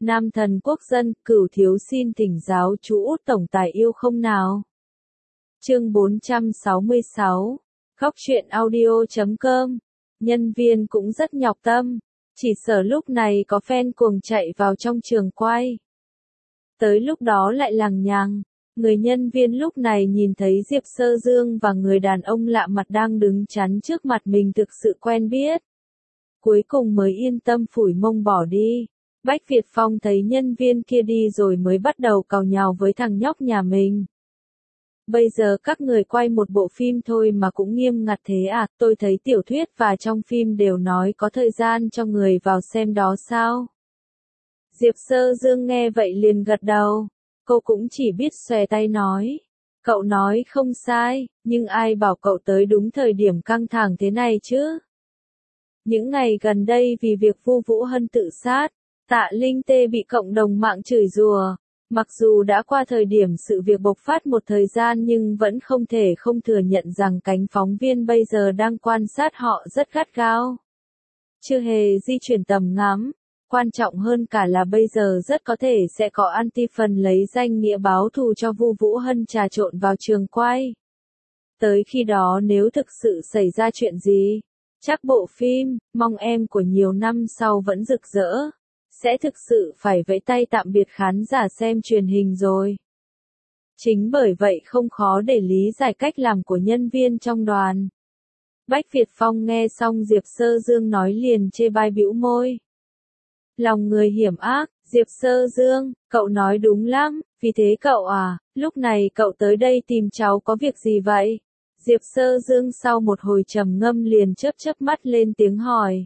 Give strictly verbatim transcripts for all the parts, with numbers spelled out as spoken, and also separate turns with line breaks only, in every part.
Nam thần quốc dân, Cửu thiếu xin thỉnh giáo chú Út tổng tài yêu không nào. Chương bốn trăm sáu mươi sáu. Góc truyện audio chấm com. Nhân viên cũng rất nhọc tâm, chỉ sợ lúc này có fan cuồng chạy vào trong trường quay. Tới lúc đó lại lằng nhằng, người nhân viên lúc này nhìn thấy Diệp Sơ Dương và người đàn ông lạ mặt đang đứng chắn trước mặt mình thực sự quen biết. Cuối cùng mới yên tâm phủi mông bỏ đi. Bách Việt Phong thấy nhân viên kia đi rồi mới bắt đầu càu nhàu với thằng nhóc nhà mình. Bây giờ các người quay một bộ phim thôi mà cũng nghiêm ngặt thế à, tôi thấy tiểu thuyết và trong phim đều nói có thời gian cho người vào xem đó sao? Diệp Sơ Dương nghe vậy liền gật đầu, cô cũng chỉ biết xòe tay nói. Cậu nói không sai, nhưng ai bảo cậu tới đúng thời điểm căng thẳng thế này chứ? Những ngày gần đây vì việc Vu Vũ Hân tự sát, Tạ Linh Tê bị cộng đồng mạng chửi rủa. Mặc dù đã qua thời điểm sự việc bộc phát một thời gian nhưng vẫn không thể không thừa nhận rằng cánh phóng viên bây giờ đang quan sát họ rất gắt gao. Chưa hề di chuyển tầm ngắm, quan trọng hơn cả là bây giờ rất có thể sẽ có anti phần lấy danh nghĩa báo thù cho Vu Vũ Hân trà trộn vào trường quay. Tới khi đó nếu thực sự xảy ra chuyện gì, chắc bộ phim, mong em của nhiều năm sau vẫn rực rỡ. Sẽ thực sự phải vẫy tay tạm biệt khán giả xem truyền hình rồi. Chính bởi vậy không khó để lý giải cách làm của nhân viên trong đoàn. Bách Việt Phong nghe xong Diệp Sơ Dương nói liền chê bai bĩu môi. Lòng người hiểm ác, Diệp Sơ Dương, cậu nói đúng lắm, vì thế cậu à, lúc này cậu tới đây tìm cháu có việc gì vậy? Diệp Sơ Dương sau một hồi trầm ngâm liền chớp chớp mắt lên tiếng hỏi.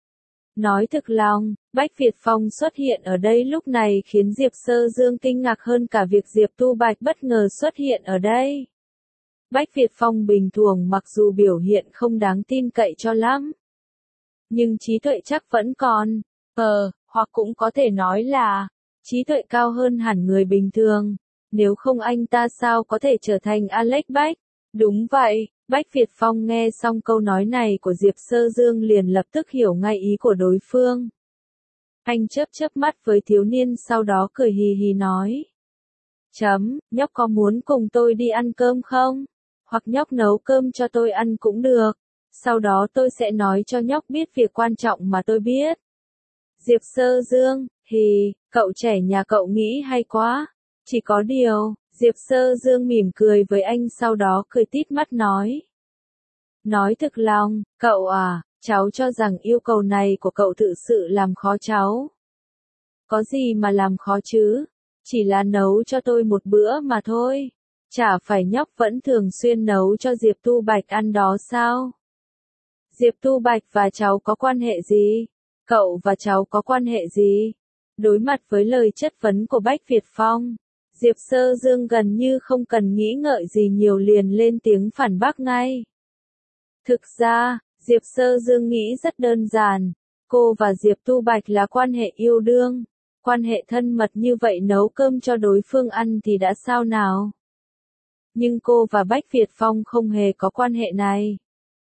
Nói thực lòng, Bách Việt Phong xuất hiện ở đây lúc này khiến Diệp Sơ Dương kinh ngạc hơn cả việc Diệp Tu Bạch bất ngờ xuất hiện ở đây. Bách Việt Phong bình thường mặc dù biểu hiện không đáng tin cậy cho lắm, nhưng trí tuệ chắc vẫn còn, ờ, hoặc cũng có thể nói là, trí tuệ cao hơn hẳn người bình thường, nếu không anh ta sao có thể trở thành Alex Bách. Đúng vậy. Bách Việt Phong nghe xong câu nói này của Diệp Sơ Dương liền lập tức hiểu ngay ý của đối phương. Anh chớp chớp mắt với thiếu niên sau đó cười hì hì nói. Chấm, nhóc có muốn cùng tôi đi ăn cơm không? Hoặc nhóc nấu cơm cho tôi ăn cũng được. Sau đó tôi sẽ nói cho nhóc biết việc quan trọng mà tôi biết. Diệp Sơ Dương, hì, cậu trẻ nhà cậu nghĩ hay quá. Chỉ có điều, Diệp Sơ Dương mỉm cười với anh sau đó cười tít mắt nói. Nói thực lòng, cậu à, cháu cho rằng yêu cầu này của cậu thực sự làm khó cháu. Có gì mà làm khó chứ, chỉ là nấu cho tôi một bữa mà thôi. Chả phải nhóc vẫn thường xuyên nấu cho Diệp Tu Bạch ăn đó sao? Diệp Tu Bạch và cháu có quan hệ gì? Cậu và cháu có quan hệ gì? Đối mặt với lời chất vấn của Bách Việt Phong, Diệp Sơ Dương gần như không cần nghĩ ngợi gì nhiều liền lên tiếng phản bác ngay. Thực ra, Diệp Sơ Dương nghĩ rất đơn giản, cô và Diệp Tu Bạch là quan hệ yêu đương, quan hệ thân mật như vậy nấu cơm cho đối phương ăn thì đã sao nào. Nhưng cô và Bách Việt Phong không hề có quan hệ này.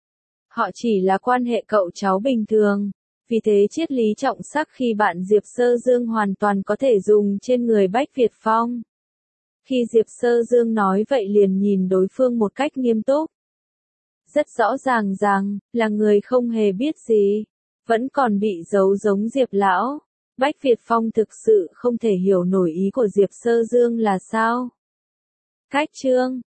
Họ chỉ là quan hệ cậu cháu bình thường, vì thế triết lý trọng sắc khi bạn Diệp Sơ Dương hoàn toàn có thể dùng trên người Bách Việt Phong. Khi Diệp Sơ Dương nói vậy liền nhìn đối phương một cách nghiêm túc. Rất rõ ràng rằng, là người không hề biết gì, vẫn còn bị giấu giống Diệp Lão. Bách Việt Phong thực sự không thể hiểu nổi ý của Diệp Sơ Dương là sao. Cách chương,